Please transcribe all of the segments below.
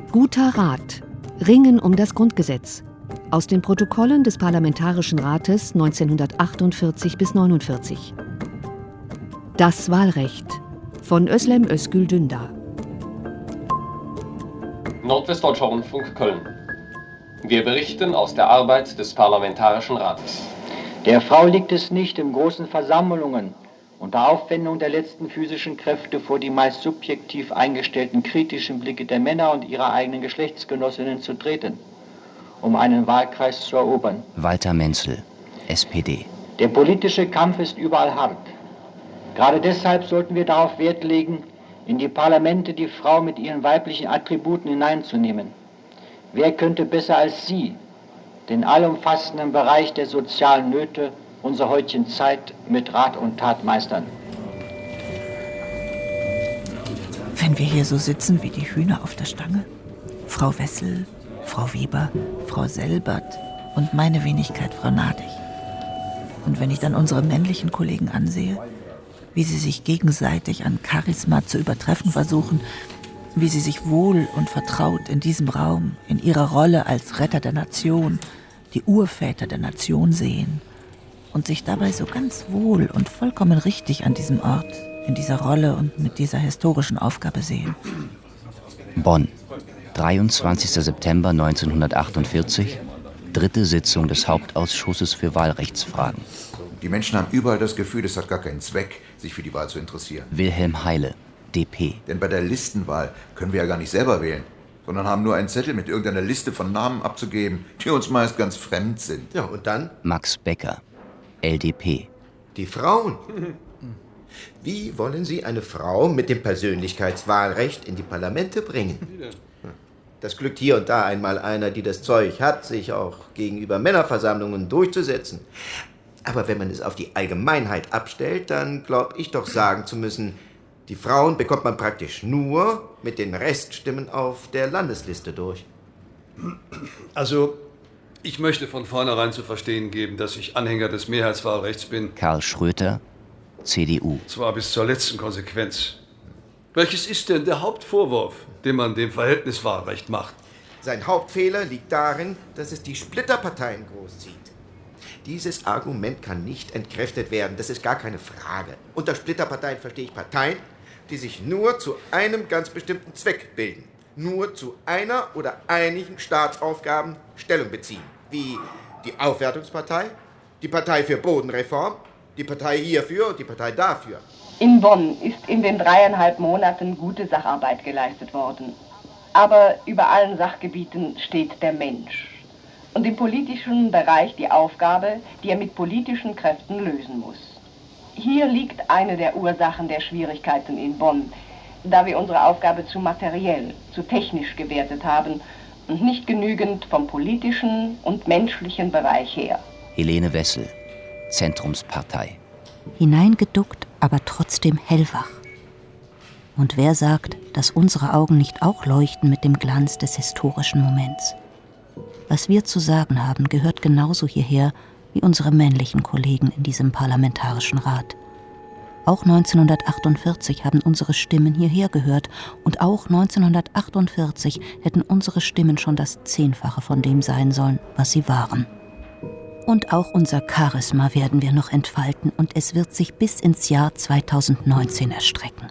Guter Rat. Ringen um das Grundgesetz. Aus den Protokollen des Parlamentarischen Rates 1948 bis 49. Das Wahlrecht von Özlem Özgül Dündar. Nordwestdeutscher Rundfunk Köln. Wir berichten aus der Arbeit des Parlamentarischen Rates. Der Frau liegt es nicht, in großen Versammlungen unter Aufwendung der letzten physischen Kräfte vor die meist subjektiv eingestellten kritischen Blicke der Männer und ihrer eigenen Geschlechtsgenossinnen zu treten, um einen Wahlkreis zu erobern. Walter Menzel, SPD. Der politische Kampf ist überall hart. Gerade deshalb sollten wir darauf Wert legen, in die Parlamente die Frau mit ihren weiblichen Attributen hineinzunehmen. Wer könnte besser als sie den allumfassenden Bereich der sozialen Nöte unserer heutigen Zeit mit Rat und Tat meistern? Wenn wir hier so sitzen wie die Hühner auf der Stange, Frau Wessel, Frau Weber, Frau Selbert und meine Wenigkeit, Frau Nadig. Und wenn ich dann unsere männlichen Kollegen ansehe, wie sie sich gegenseitig an Charisma zu übertreffen versuchen, wie sie sich wohl und vertraut in diesem Raum, in ihrer Rolle als Retter der Nation, die Urväter der Nation sehen und sich dabei so ganz wohl und vollkommen richtig an diesem Ort, in dieser Rolle und mit dieser historischen Aufgabe sehen. Bonn, 23. September 1948, dritte Sitzung des Hauptausschusses für Wahlrechtsfragen. Die Menschen haben überall das Gefühl, es hat gar keinen Zweck, sich für die Wahl zu interessieren. Wilhelm Heile, DP. Denn bei der Listenwahl können wir ja gar nicht selber wählen, sondern haben nur einen Zettel mit irgendeiner Liste von Namen abzugeben, die uns meist ganz fremd sind. Ja, und dann? Max Becker, LDP. Die Frauen. Wie wollen Sie eine Frau mit dem Persönlichkeitswahlrecht in die Parlamente bringen? Das glückt hier und da einmal einer, die das Zeug hat, sich auch gegenüber Männerversammlungen durchzusetzen. Aber wenn man es auf die Allgemeinheit abstellt, dann glaube ich doch sagen zu müssen, die Frauen bekommt man praktisch nur mit den Reststimmen auf der Landesliste durch. Also, ich möchte von vornherein zu verstehen geben, dass ich Anhänger des Mehrheitswahlrechts bin. Karl Schröter, CDU. Zwar bis zur letzten Konsequenz. Welches ist denn der Hauptvorwurf, den man dem Verhältniswahlrecht macht? Sein Hauptfehler liegt darin, dass es die Splitterparteien großzieht. Dieses Argument kann nicht entkräftet werden, das ist gar keine Frage. Unter Splitterparteien verstehe ich Parteien, die sich nur zu einem ganz bestimmten Zweck bilden. Nur zu einer oder einigen Staatsaufgaben Stellung beziehen. Wie die Aufwertungspartei, die Partei für Bodenreform, die Partei hierfür und die Partei dafür. In Bonn ist in den 3,5 Monaten gute Sacharbeit geleistet worden. Aber über allen Sachgebieten steht der Mensch. Und im politischen Bereich die Aufgabe, die er mit politischen Kräften lösen muss. Hier liegt eine der Ursachen der Schwierigkeiten in Bonn, da wir unsere Aufgabe zu materiell, zu technisch gewertet haben und nicht genügend vom politischen und menschlichen Bereich her. Helene Wessel, Zentrumspartei. Hineingeduckt, aber trotzdem hellwach. Und wer sagt, dass unsere Augen nicht auch leuchten mit dem Glanz des historischen Moments? Was wir zu sagen haben, gehört genauso hierher wie unsere männlichen Kollegen in diesem Parlamentarischen Rat. Auch 1948 haben unsere Stimmen hierher gehört und auch 1948 hätten unsere Stimmen schon das 10-fache von dem sein sollen, was sie waren. Und auch unser Charisma werden wir noch entfalten und es wird sich bis ins Jahr 2019 erstrecken.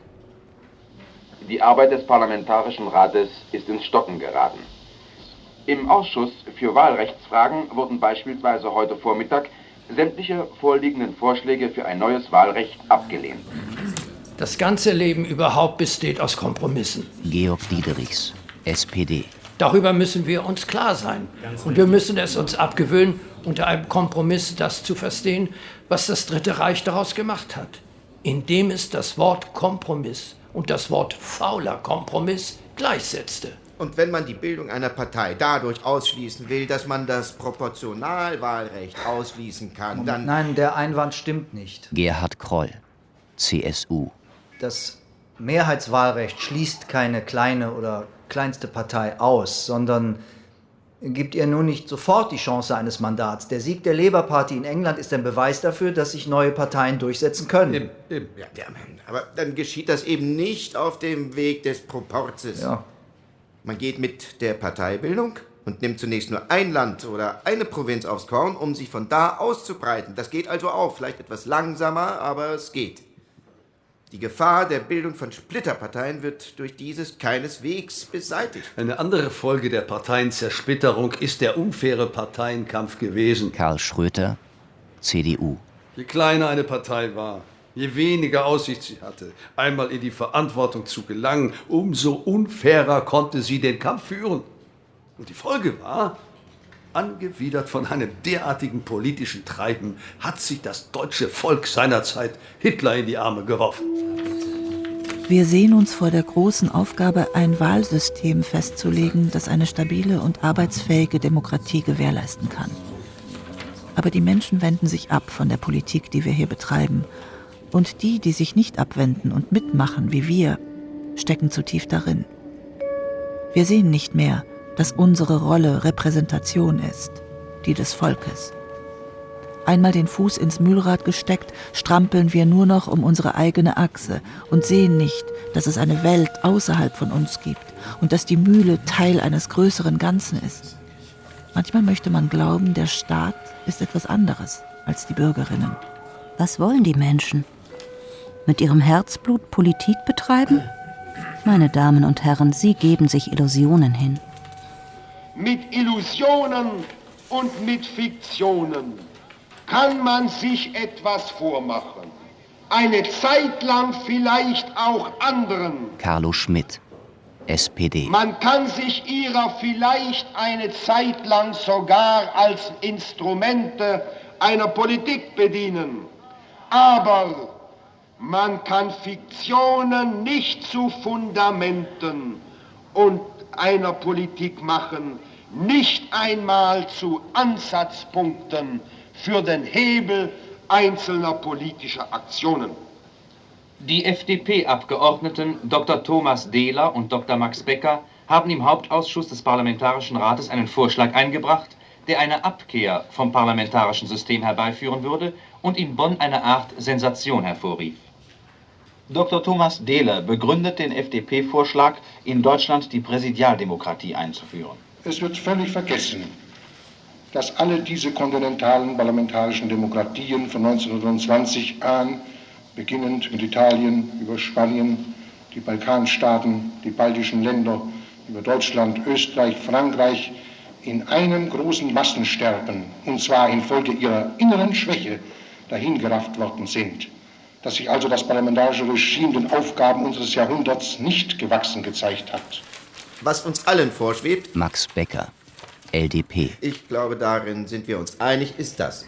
Die Arbeit des Parlamentarischen Rates ist ins Stocken geraten. Im Ausschuss für Wahlrechtsfragen wurden beispielsweise heute Vormittag sämtliche vorliegenden Vorschläge für ein neues Wahlrecht abgelehnt. Das ganze Leben überhaupt besteht aus Kompromissen. Georg Diederichs, SPD. Darüber müssen wir uns klar sein. Und wir müssen es uns abgewöhnen, unter einem Kompromiss das zu verstehen, was das Dritte Reich daraus gemacht hat. Indem es das Wort Kompromiss und das Wort fauler Kompromiss gleichsetzte. Und wenn man die Bildung einer Partei dadurch ausschließen will, dass man das Proportionalwahlrecht ausschließen kann, dann... Nein, der Einwand stimmt nicht. Gerhard Kroll, CSU. Das Mehrheitswahlrecht schließt keine kleine oder kleinste Partei aus, sondern gibt ihr nur nicht sofort die Chance eines Mandats. Der Sieg der Labour Party in England ist ein Beweis dafür, dass sich neue Parteien durchsetzen können. Eben. Ja, aber dann geschieht das eben nicht auf dem Weg des Proporzes. Ja. Man geht mit der Parteibildung und nimmt zunächst nur ein Land oder eine Provinz aufs Korn, um sich von da auszubreiten. Das geht also auch, vielleicht etwas langsamer, aber es geht. Die Gefahr der Bildung von Splitterparteien wird durch dieses keineswegs beseitigt. Eine andere Folge der Parteienzersplitterung ist der unfaire Parteienkampf gewesen. Karl Schröter, CDU. Je kleiner eine Partei war, je weniger Aussicht sie hatte, einmal in die Verantwortung zu gelangen, umso unfairer konnte sie den Kampf führen. Und die Folge war, angewidert von einem derartigen politischen Treiben, hat sich das deutsche Volk seinerzeit Hitler in die Arme geworfen. Wir sehen uns vor der großen Aufgabe, ein Wahlsystem festzulegen, das eine stabile und arbeitsfähige Demokratie gewährleisten kann. Aber die Menschen wenden sich ab von der Politik, die wir hier betreiben. Und die sich nicht abwenden und mitmachen wie wir, stecken zu tief darin. Wir sehen nicht mehr, dass unsere Rolle Repräsentation ist, die des Volkes. Einmal den Fuß ins Mühlrad gesteckt, strampeln wir nur noch um unsere eigene Achse und sehen nicht, dass es eine Welt außerhalb von uns gibt und dass die Mühle Teil eines größeren Ganzen ist. Manchmal möchte man glauben, der Staat ist etwas anderes als die Bürgerinnen. Was wollen die Menschen? Mit ihrem Herzblut Politik betreiben? Meine Damen und Herren, Sie geben sich Illusionen hin. Mit Illusionen und mit Fiktionen kann man sich etwas vormachen. Eine Zeit lang vielleicht auch anderen. Carlo Schmidt, SPD. Man kann sich ihrer vielleicht eine Zeit lang sogar als Instrumente einer Politik bedienen. Aber man kann Fiktionen nicht zu Fundamenten und einer Politik machen, nicht einmal zu Ansatzpunkten für den Hebel einzelner politischer Aktionen. Die FDP-Abgeordneten Dr. Thomas Dehler und Dr. Max Becker haben im Hauptausschuss des Parlamentarischen Rates einen Vorschlag eingebracht, der eine Abkehr vom parlamentarischen System herbeiführen würde und in Bonn eine Art Sensation hervorrief. Dr. Thomas Dehler begründet den FDP-Vorschlag, in Deutschland die Präsidialdemokratie einzuführen. Es wird völlig vergessen, dass alle diese kontinentalen parlamentarischen Demokratien von 1920 an, beginnend mit Italien, über Spanien, die Balkanstaaten, die baltischen Länder, über Deutschland, Österreich, Frankreich, in einem großen Massensterben, und zwar infolge ihrer inneren Schwäche, dahingerafft worden sind. Dass sich also das parlamentarische Regime den Aufgaben unseres Jahrhunderts nicht gewachsen gezeigt hat. Was uns allen vorschwebt, Max Becker, LDP. Ich glaube, darin sind wir uns einig, ist das.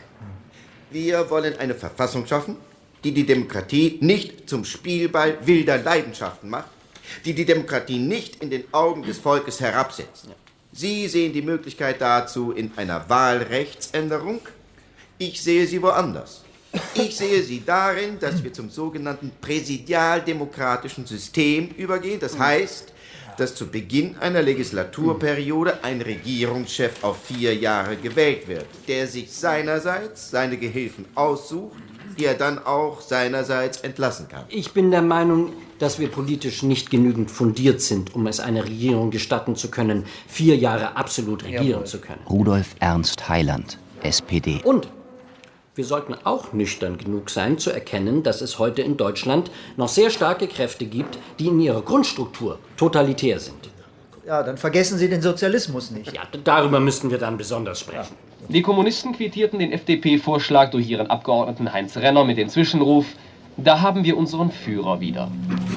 Wir wollen eine Verfassung schaffen, die die Demokratie nicht zum Spielball wilder Leidenschaften macht, die die Demokratie nicht in den Augen des Volkes herabsetzt. Sie sehen die Möglichkeit dazu in einer Wahlrechtsänderung. Ich sehe sie woanders. Ich sehe sie darin, dass wir zum sogenannten präsidialdemokratischen System übergehen. Das heißt, dass zu Beginn einer Legislaturperiode ein Regierungschef auf 4 Jahre gewählt wird, der sich seinerseits seine Gehilfen aussucht, die er dann auch seinerseits entlassen kann. Ich bin der Meinung, dass wir politisch nicht genügend fundiert sind, um es einer Regierung gestatten zu können, 4 Jahre absolut regieren zu können. Rudolf Ernst Heiland, SPD. Und wir sollten auch nüchtern genug sein, zu erkennen, dass es heute in Deutschland noch sehr starke Kräfte gibt, die in ihrer Grundstruktur totalitär sind. Ja, dann vergessen Sie den Sozialismus nicht. Ja, darüber müssten wir dann besonders sprechen. Die Kommunisten quittierten den FDP-Vorschlag durch ihren Abgeordneten Heinz Renner mit dem Zwischenruf: Da haben wir unseren Führer wieder.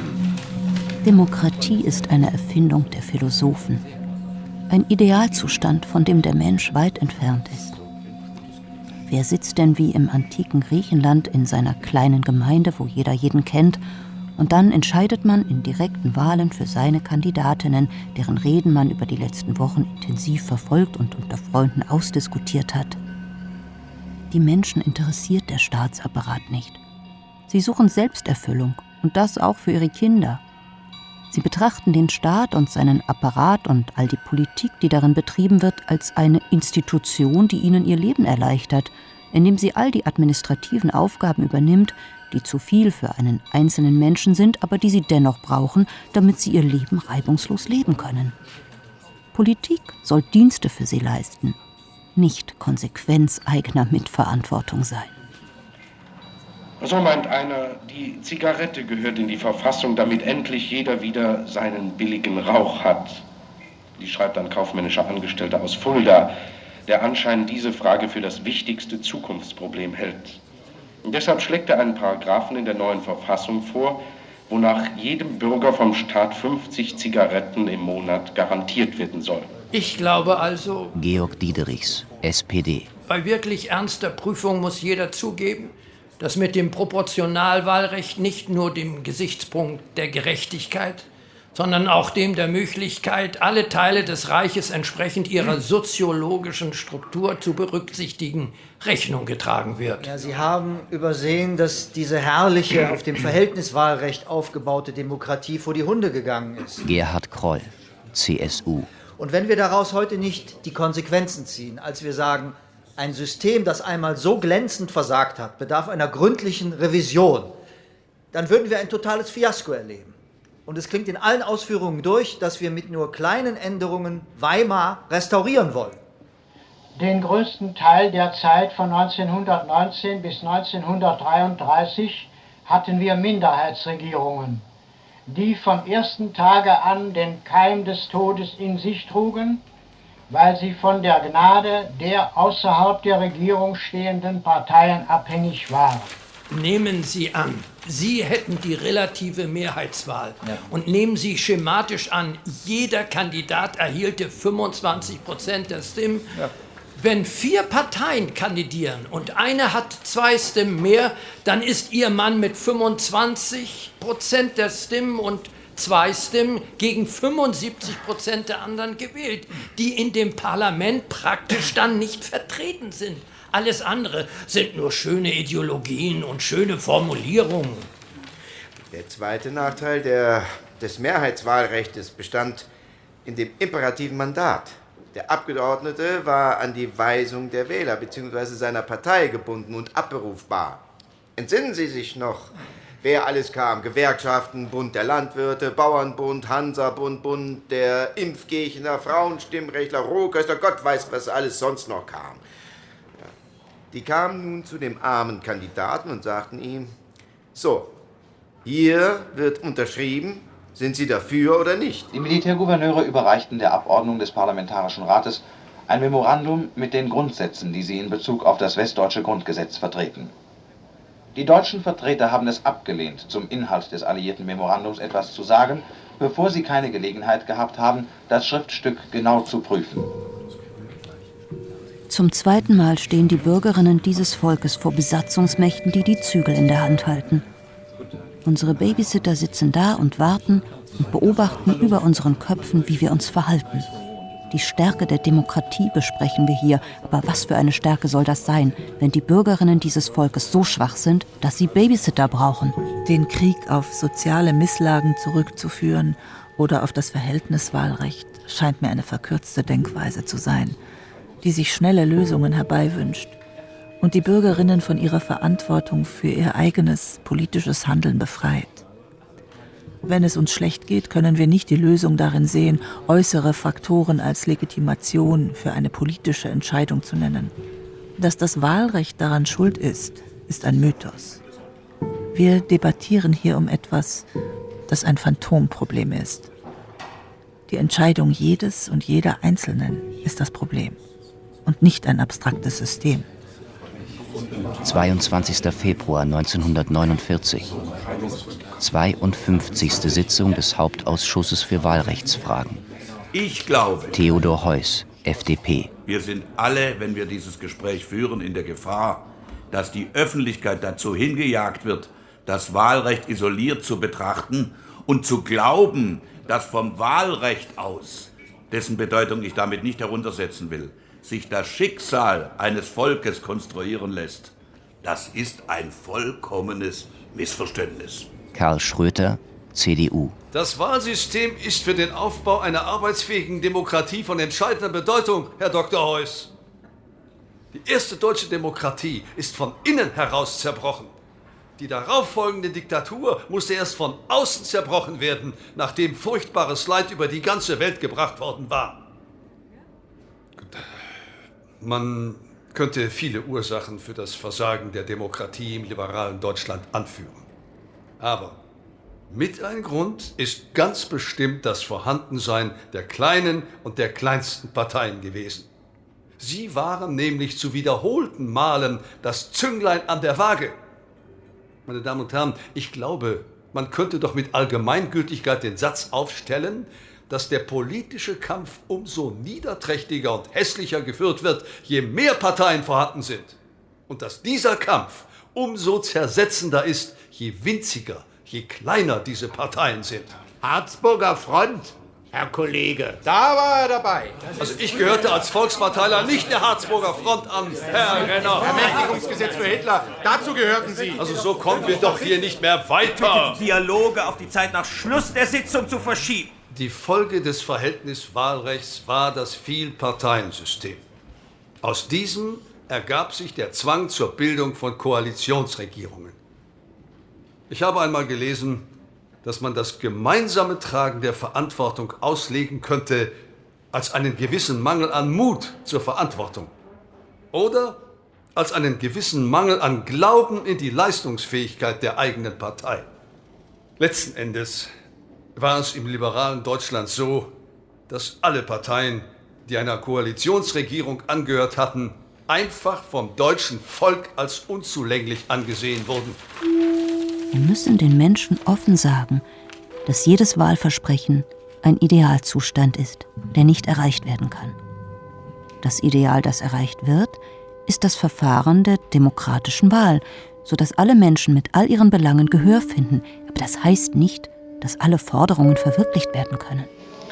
Demokratie ist eine Erfindung der Philosophen. Ein Idealzustand, von dem der Mensch weit entfernt ist. Wer sitzt denn wie im antiken Griechenland in seiner kleinen Gemeinde, wo jeder jeden kennt, und dann entscheidet man in direkten Wahlen für seine Kandidatinnen, deren Reden man über die letzten Wochen intensiv verfolgt und unter Freunden ausdiskutiert hat. Die Menschen interessiert der Staatsapparat nicht. Sie suchen Selbsterfüllung, und das auch für ihre Kinder. Sie betrachten den Staat und seinen Apparat und all die Politik, die darin betrieben wird, als eine Institution, die ihnen ihr Leben erleichtert, indem sie all die administrativen Aufgaben übernimmt, die zu viel für einen einzelnen Menschen sind, aber die sie dennoch brauchen, damit sie ihr Leben reibungslos leben können. Politik soll Dienste für sie leisten, nicht Konsequenz eigener Mitverantwortung sein. So meint einer, die Zigarette gehört in die Verfassung, damit endlich jeder wieder seinen billigen Rauch hat. Die schreibt ein kaufmännischer Angestellter aus Fulda, der anscheinend diese Frage für das wichtigste Zukunftsproblem hält. Und deshalb schlägt er einen Paragraphen in der neuen Verfassung vor, wonach jedem Bürger vom Staat 50 Zigaretten im Monat garantiert werden soll. Ich glaube also, Georg Diederichs, SPD. bei wirklich ernster Prüfung muss jeder zugeben, dass mit dem Proportionalwahlrecht nicht nur dem Gesichtspunkt der Gerechtigkeit, sondern auch dem der Möglichkeit, alle Teile des Reiches entsprechend ihrer soziologischen Struktur zu berücksichtigen, Rechnung getragen wird. Ja, Sie haben übersehen, dass diese herrliche, auf dem Verhältniswahlrecht aufgebaute Demokratie vor die Hunde gegangen ist. Gerhard Kroll, CSU. Und wenn wir daraus heute nicht die Konsequenzen ziehen, als wir sagen, ein System, das einmal so glänzend versagt hat, bedarf einer gründlichen Revision, dann würden wir ein totales Fiasko erleben. Und es klingt in allen Ausführungen durch, dass wir mit nur kleinen Änderungen Weimar restaurieren wollen. Den größten Teil der Zeit von 1919 bis 1933 hatten wir Minderheitsregierungen, die vom ersten Tage an den Keim des Todes in sich trugen, weil sie von der Gnade der außerhalb der Regierung stehenden Parteien abhängig waren. Nehmen Sie an, Sie hätten die relative Mehrheitswahl und nehmen Sie schematisch an, jeder Kandidat erhielte 25% der Stimmen. Ja. Wenn 4 Parteien kandidieren und eine hat 2 Stimmen mehr, dann ist Ihr Mann mit 25% der Stimmen und 2 Stimmen gegen 75% der anderen gewählt, die in dem Parlament praktisch dann nicht vertreten sind. Alles andere sind nur schöne Ideologien und schöne Formulierungen. Der zweite Nachteil des Mehrheitswahlrechts bestand in dem imperativen Mandat. Der Abgeordnete war an die Weisung der Wähler bzw. seiner Partei gebunden und abberufbar. Entsinnen Sie sich noch, wer alles kam? Gewerkschaften, Bund der Landwirte, Bauernbund, Hansabund, Bund der Impfgegner, Frauenstimmrechtler, Rohköster, Gott weiß, was alles sonst noch kam. Die kamen nun zu dem armen Kandidaten und sagten ihm, so, hier wird unterschrieben, sind Sie dafür oder nicht? Die Militärgouverneure überreichten der Abordnung des Parlamentarischen Rates ein Memorandum mit den Grundsätzen, die sie in Bezug auf das westdeutsche Grundgesetz vertreten. Die deutschen Vertreter haben es abgelehnt, zum Inhalt des alliierten Memorandums etwas zu sagen, bevor sie keine Gelegenheit gehabt haben, das Schriftstück genau zu prüfen. Zum zweiten Mal stehen die Bürgerinnen dieses Volkes vor Besatzungsmächten, die die Zügel in der Hand halten. Unsere Babysitter sitzen da und warten und beobachten über unseren Köpfen, wie wir uns verhalten. Die Stärke der Demokratie besprechen wir hier, aber was für eine Stärke soll das sein, wenn die Bürgerinnen dieses Volkes so schwach sind, dass sie Babysitter brauchen? Den Krieg auf soziale Misslagen zurückzuführen oder auf das Verhältniswahlrecht scheint mir eine verkürzte Denkweise zu sein, die sich schnelle Lösungen herbeiwünscht und die Bürgerinnen von ihrer Verantwortung für ihr eigenes politisches Handeln befreit. Wenn es uns schlecht geht, können wir nicht die Lösung darin sehen, äußere Faktoren als Legitimation für eine politische Entscheidung zu nennen. Dass das Wahlrecht daran schuld ist, ist ein Mythos. Wir debattieren hier um etwas, das ein Phantomproblem ist. Die Entscheidung jedes und jeder Einzelnen ist das Problem und nicht ein abstraktes System. 22. Februar 1949. 52. Sitzung des Hauptausschusses für Wahlrechtsfragen. Ich glaube, Theodor Heuss, FDP. Wir sind alle, wenn wir dieses Gespräch führen, in der Gefahr, dass die Öffentlichkeit dazu hingejagt wird, das Wahlrecht isoliert zu betrachten und zu glauben, dass vom Wahlrecht aus, dessen Bedeutung ich damit nicht heruntersetzen will, sich das Schicksal eines Volkes konstruieren lässt. Das ist ein vollkommenes Missverständnis. Karl Schröter, CDU. Das Wahlsystem ist für den Aufbau einer arbeitsfähigen Demokratie von entscheidender Bedeutung, Herr Dr. Heuss. Die erste deutsche Demokratie ist von innen heraus zerbrochen. Die darauffolgende Diktatur musste erst von außen zerbrochen werden, nachdem furchtbares Leid über die ganze Welt gebracht worden war. Man könnte viele Ursachen für das Versagen der Demokratie im liberalen Deutschland anführen. Aber mit ein Grund ist ganz bestimmt das Vorhandensein der kleinen und der kleinsten Parteien gewesen. Sie waren nämlich zu wiederholten Malen das Zünglein an der Waage. Meine Damen und Herren, ich glaube, man könnte doch mit Allgemeingültigkeit den Satz aufstellen, dass der politische Kampf umso niederträchtiger und hässlicher geführt wird, je mehr Parteien vorhanden sind. Und dass dieser Kampf umso zersetzender ist, je winziger, je kleiner diese Parteien sind. Harzburger Front, Herr Kollege, da war er dabei. Also ich gehörte als Volksparteiler nicht der Harzburger Front an, Herr Renner. Ermächtigungsgesetz für Hitler, dazu gehörten Sie. Also so kommen wir doch hier nicht mehr weiter. Die Dialoge auf die Zeit nach Schluss der Sitzung zu verschieben. Die Folge des Verhältniswahlrechts war das Vielparteiensystem. Aus diesem ergab sich der Zwang zur Bildung von Koalitionsregierungen. Ich habe einmal gelesen, dass man das gemeinsame Tragen der Verantwortung auslegen könnte als einen gewissen Mangel an Mut zur Verantwortung oder als einen gewissen Mangel an Glauben in die Leistungsfähigkeit der eigenen Partei. Letzten Endes war es im liberalen Deutschland so, dass alle Parteien, die einer Koalitionsregierung angehört hatten, einfach vom deutschen Volk als unzulänglich angesehen wurden. Wir müssen den Menschen offen sagen, dass jedes Wahlversprechen ein Idealzustand ist, der nicht erreicht werden kann. Das Ideal, das erreicht wird, ist das Verfahren der demokratischen Wahl, sodass alle Menschen mit all ihren Belangen Gehör finden. Aber das heißt nicht, dass alle Forderungen verwirklicht werden können.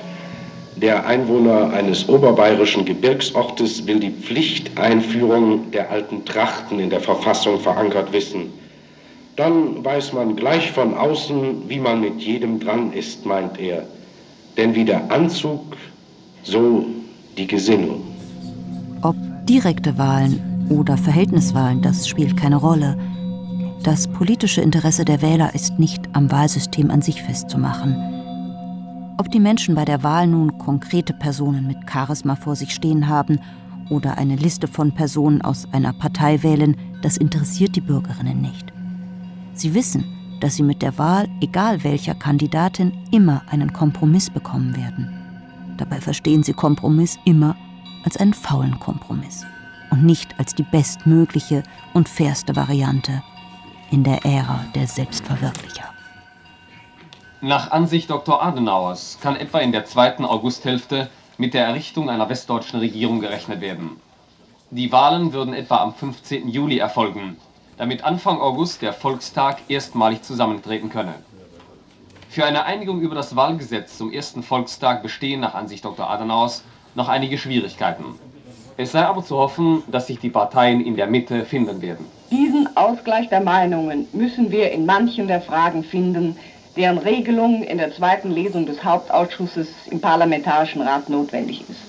Der Einwohner eines oberbayerischen Gebirgsortes will die Pflichteinführung der alten Trachten in der Verfassung verankert wissen. Dann weiß man gleich von außen, wie man mit jedem dran ist, meint er. Denn wie der Anzug, so die Gesinnung. Ob direkte Wahlen oder Verhältniswahlen, das spielt keine Rolle. Das politische Interesse der Wähler ist nicht am Wahlsystem an sich festzumachen. Ob die Menschen bei der Wahl nun konkrete Personen mit Charisma vor sich stehen haben oder eine Liste von Personen aus einer Partei wählen, das interessiert die Bürgerinnen nicht. Sie wissen, dass sie mit der Wahl, egal welcher Kandidatin, immer einen Kompromiss bekommen werden. Dabei verstehen sie Kompromiss immer als einen faulen Kompromiss und nicht als die bestmögliche und fairste Variante in der Ära der Selbstverwirklicher. Nach Ansicht Dr. Adenauers kann etwa in der 2. Augusthälfte mit der Errichtung einer westdeutschen Regierung gerechnet werden. Die Wahlen würden etwa am 15. Juli erfolgen, damit Anfang August der Volkstag erstmalig zusammentreten könne. Für eine Einigung über das Wahlgesetz zum ersten Volkstag bestehen nach Ansicht Dr. Adenauers noch einige Schwierigkeiten. Es sei aber zu hoffen, dass sich die Parteien in der Mitte finden werden. Diesen Ausgleich der Meinungen müssen wir in manchen der Fragen finden, deren Regelung in der 2. Lesung des Hauptausschusses im Parlamentarischen Rat notwendig ist.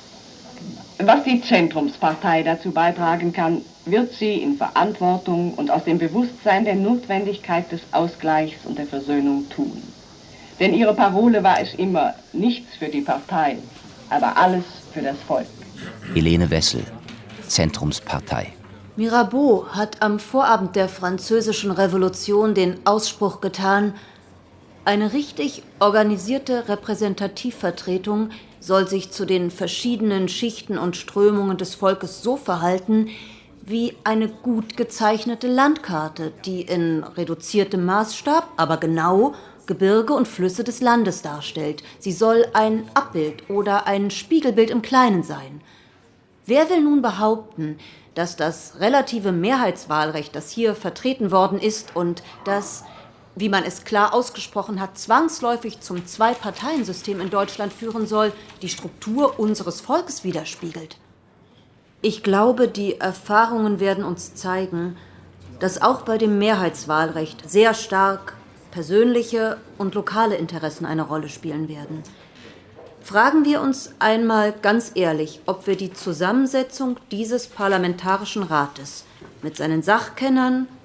Was die Zentrumspartei dazu beitragen kann, wird sie in Verantwortung und aus dem Bewusstsein der Notwendigkeit des Ausgleichs und der Versöhnung tun. Denn ihre Parole war es immer, nichts für die Partei, aber alles für das Volk. Helene Wessel, Zentrumspartei. Mirabeau hat am Vorabend der Französischen Revolution den Ausspruch getan, eine richtig organisierte Repräsentativvertretung soll sich zu den verschiedenen Schichten und Strömungen des Volkes so verhalten, wie eine gut gezeichnete Landkarte, die in reduziertem Maßstab, aber genau Gebirge und Flüsse des Landes darstellt. Sie soll ein Abbild oder ein Spiegelbild im Kleinen sein. Wer will nun behaupten, dass das relative Mehrheitswahlrecht, das hier vertreten worden ist und das, wie man es klar ausgesprochen hat, zwangsläufig zum Zwei-Parteien-System in Deutschland führen soll, die Struktur unseres Volkes widerspiegelt? Ich glaube, die Erfahrungen werden uns zeigen, dass auch bei dem Mehrheitswahlrecht sehr stark persönliche und lokale Interessen eine Rolle spielen werden. Fragen wir uns einmal ganz ehrlich, ob wir die Zusammensetzung dieses Parlamentarischen Rates mit seinen Sachkennern,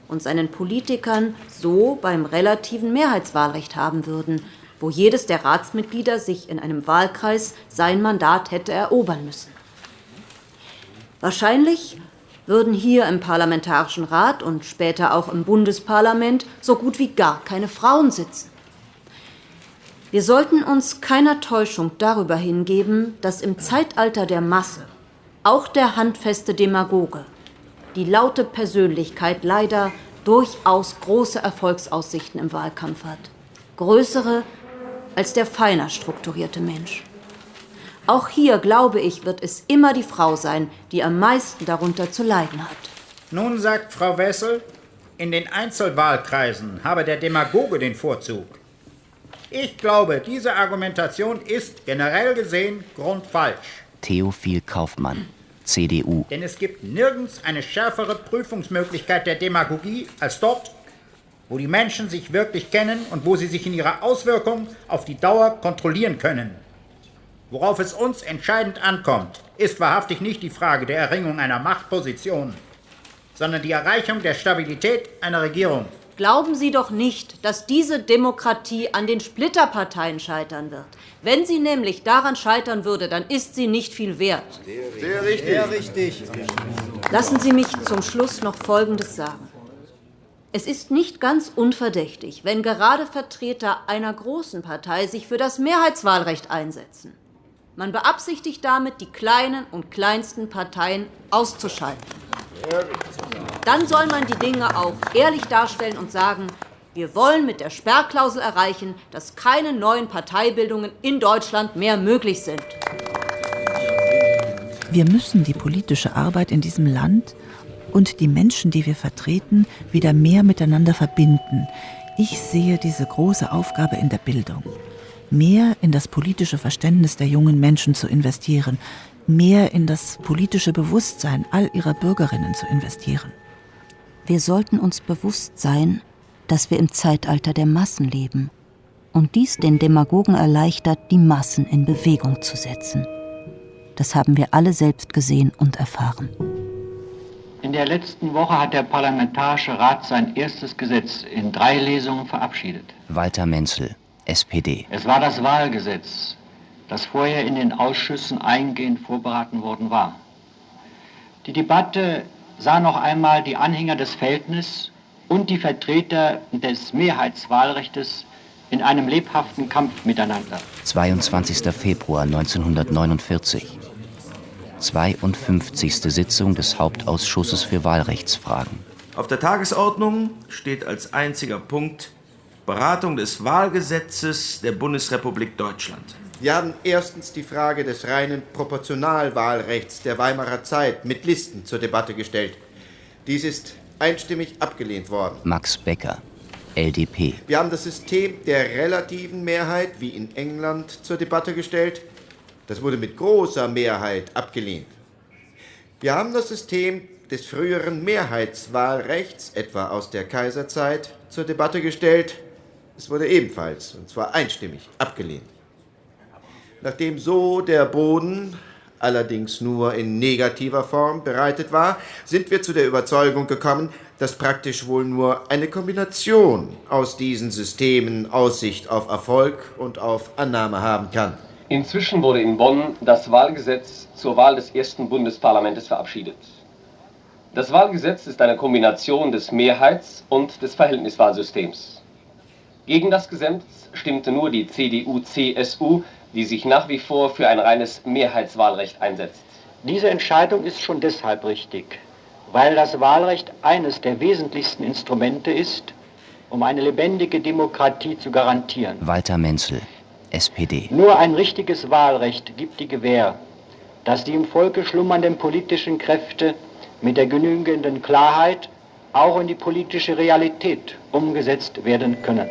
und seinen Politikern so beim relativen Mehrheitswahlrecht haben würden, wo jedes der Ratsmitglieder sich in einem Wahlkreis sein Mandat hätte erobern müssen. Wahrscheinlich würden hier im Parlamentarischen Rat und später auch im Bundesparlament so gut wie gar keine Frauen sitzen. Wir sollten uns keiner Täuschung darüber hingeben, dass im Zeitalter der Masse auch der handfeste Demagoge, die laute Persönlichkeit leider durchaus große Erfolgsaussichten im Wahlkampf hat. Größere als der feiner strukturierte Mensch. Auch hier, glaube ich, wird es immer die Frau sein, die am meisten darunter zu leiden hat. Nun sagt Frau Wessel, in den Einzelwahlkreisen habe der Demagoge den Vorzug. Ich glaube, diese Argumentation ist generell gesehen grundfalsch. Theophil Kaufmann, CDU. Denn es gibt nirgends eine schärfere Prüfungsmöglichkeit der Demagogie als dort, wo die Menschen sich wirklich kennen und wo sie sich in ihrer Auswirkung auf die Dauer kontrollieren können. Worauf es uns entscheidend ankommt, ist wahrhaftig nicht die Frage der Erringung einer Machtposition, sondern die Erreichung der Stabilität einer Regierung. Glauben Sie doch nicht, dass diese Demokratie an den Splitterparteien scheitern wird. Wenn sie nämlich daran scheitern würde, dann ist sie nicht viel wert. Sehr richtig. Sehr richtig. Lassen Sie mich zum Schluss noch Folgendes sagen. Es ist nicht ganz unverdächtig, wenn gerade Vertreter einer großen Partei sich für das Mehrheitswahlrecht einsetzen. Man beabsichtigt damit, die kleinen und kleinsten Parteien auszuschalten. Dann soll man die Dinge auch ehrlich darstellen und sagen, wir wollen mit der Sperrklausel erreichen, dass keine neuen Parteibildungen in Deutschland mehr möglich sind. Wir müssen die politische Arbeit in diesem Land und die Menschen, die wir vertreten, wieder mehr miteinander verbinden. Ich sehe diese große Aufgabe in der Bildung. Mehr in das politische Verständnis der jungen Menschen zu investieren, mehr in das politische Bewusstsein all ihrer Bürgerinnen zu investieren. Wir sollten uns bewusst sein, dass wir im Zeitalter der Massen leben und dies den Demagogen erleichtert, die Massen in Bewegung zu setzen. Das haben wir alle selbst gesehen und erfahren. In der letzten Woche hat der Parlamentarische Rat sein erstes Gesetz in 3 Lesungen verabschiedet. Walter Menzel, SPD. Es war das Wahlgesetz, das vorher in den Ausschüssen eingehend vorberaten worden war. Die Debatte sah noch einmal die Anhänger des Verhältnisses und die Vertreter des Mehrheitswahlrechtes in einem lebhaften Kampf miteinander. 22. Februar 1949. 52. Sitzung des Hauptausschusses für Wahlrechtsfragen. Auf der Tagesordnung steht als einziger Punkt Beratung des Wahlgesetzes der Bundesrepublik Deutschland. Wir haben erstens die Frage des reinen Proportionalwahlrechts der Weimarer Zeit mit Listen zur Debatte gestellt. Dies ist einstimmig abgelehnt worden. Max Becker, LDP. Wir haben das System der relativen Mehrheit wie in England zur Debatte gestellt. Das wurde mit großer Mehrheit abgelehnt. Wir haben das System des früheren Mehrheitswahlrechts, etwa aus der Kaiserzeit, zur Debatte gestellt. Es wurde ebenfalls, und zwar einstimmig, abgelehnt. Nachdem so der Boden, allerdings nur in negativer Form, bereitet war, sind wir zu der Überzeugung gekommen, dass praktisch wohl nur eine Kombination aus diesen Systemen Aussicht auf Erfolg und auf Annahme haben kann. Inzwischen wurde in Bonn das Wahlgesetz zur Wahl des ersten Bundesparlamentes verabschiedet. Das Wahlgesetz ist eine Kombination des Mehrheits- und des Verhältniswahlsystems. Gegen das Gesetz stimmte nur die CDU-CSU, die sich nach wie vor für ein reines Mehrheitswahlrecht einsetzt. Diese Entscheidung ist schon deshalb richtig, weil das Wahlrecht eines der wesentlichsten Instrumente ist, um eine lebendige Demokratie zu garantieren. Walter Menzel, SPD. Nur ein richtiges Wahlrecht gibt die Gewähr, dass die im Volke schlummernden politischen Kräfte mit der genügenden Klarheit auch in die politische Realität umgesetzt werden können.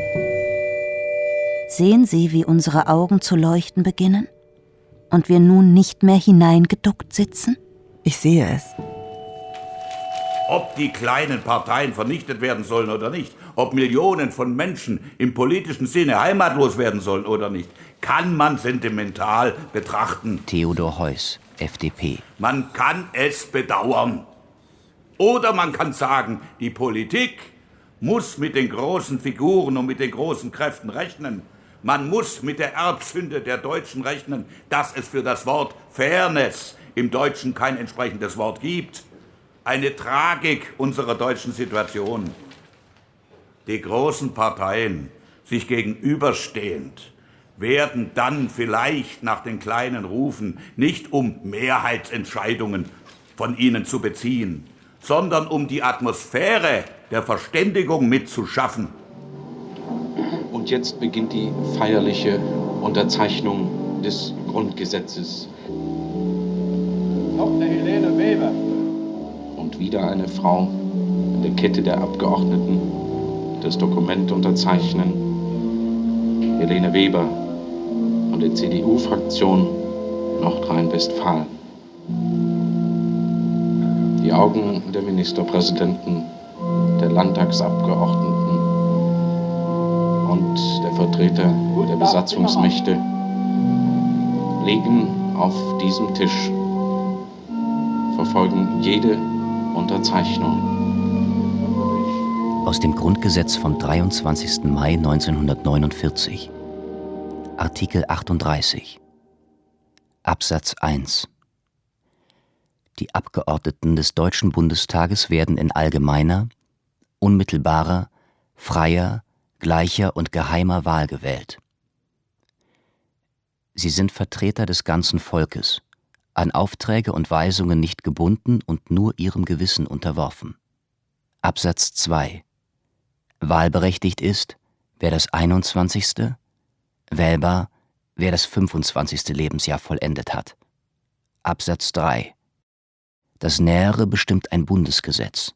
Sehen Sie, wie unsere Augen zu leuchten beginnen? Und wir nun nicht mehr hineingeduckt sitzen? Ich sehe es. Ob die kleinen Parteien vernichtet werden sollen oder nicht, ob Millionen von Menschen im politischen Sinne heimatlos werden sollen oder nicht, kann man sentimental betrachten. Theodor Heuss, FDP. Man kann es bedauern. Oder man kann sagen, die Politik muss mit den großen Figuren und mit den großen Kräften rechnen. Man muss mit der Erbsünde der Deutschen rechnen, dass es für das Wort Fairness im Deutschen kein entsprechendes Wort gibt. Eine Tragik unserer deutschen Situation. Die großen Parteien, sich gegenüberstehend, werden dann vielleicht nach den kleinen rufen, nicht um Mehrheitsentscheidungen von ihnen zu beziehen, sondern um die Atmosphäre der Verständigung mitzuschaffen. Und jetzt beginnt die feierliche Unterzeichnung des Grundgesetzes. Dr. Helene Weber. Und wieder eine Frau in der Kette der Abgeordneten das Dokument unterzeichnen. Helene Weber von der CDU-Fraktion Nordrhein-Westfalen. Die Augen der Ministerpräsidenten, der Landtagsabgeordneten und der Vertreter der Besatzungsmächte liegen auf diesem Tisch, verfolgen jede Unterzeichnung. Aus dem Grundgesetz vom 23. Mai 1949. Artikel 38. Absatz 1. Die Abgeordneten des Deutschen Bundestages werden in allgemeiner, unmittelbarer, freier, gleicher und geheimer Wahl gewählt. Sie sind Vertreter des ganzen Volkes, an Aufträge und Weisungen nicht gebunden und nur ihrem Gewissen unterworfen. Absatz 2. Wahlberechtigt ist, wer das 21., wählbar, wer das 25. Lebensjahr vollendet hat. Absatz 3. Das Nähere bestimmt ein Bundesgesetz.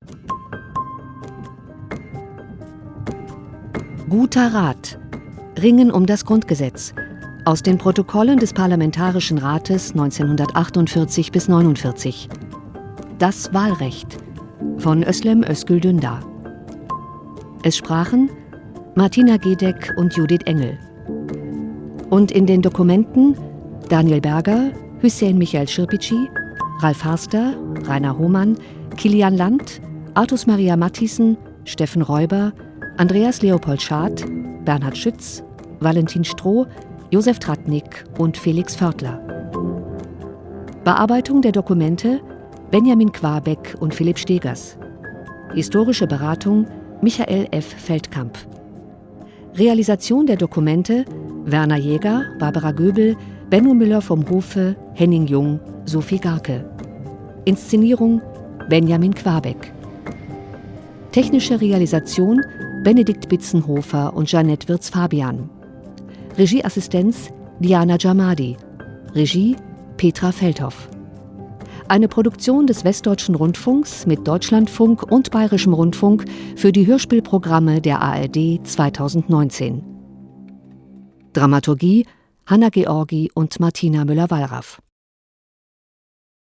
Guter Rat. Ringen um das Grundgesetz. Aus den Protokollen des Parlamentarischen Rates 1948 bis 49. Das Wahlrecht von Özlem Özgül Dündar. Es sprachen Martina Gedeck und Judith Engel. Und in den Dokumenten Daniel Berger, Hüseyin Michael Schirpici, Ralf Harster, Rainer Hohmann, Kilian Land, Artus Maria Matthiessen, Steffen Räuber, Andreas Leopold Schad, Bernhard Schütz, Valentin Stroh, Josef Tratnik und Felix Vörtler. Bearbeitung der Dokumente Benjamin Quabeck und Philipp Stegers. Historische Beratung Michael F. Feldkamp. Realisation der Dokumente Werner Jäger, Barbara Göbel, Benno Müller vom Hofe, Henning Jung, Sophie Garke. Inszenierung Benjamin Quabeck. Technische Realisation Benedikt Bitzenhofer und Jeanette Wirz-Fabian. Regieassistenz Diana Jamadi. Regie Petra Feldhoff. Eine Produktion des Westdeutschen Rundfunks mit Deutschlandfunk und Bayerischem Rundfunk für die Hörspielprogramme der ARD 2019. Dramaturgie Hanna Georgi und Martina Müller-Wallraff.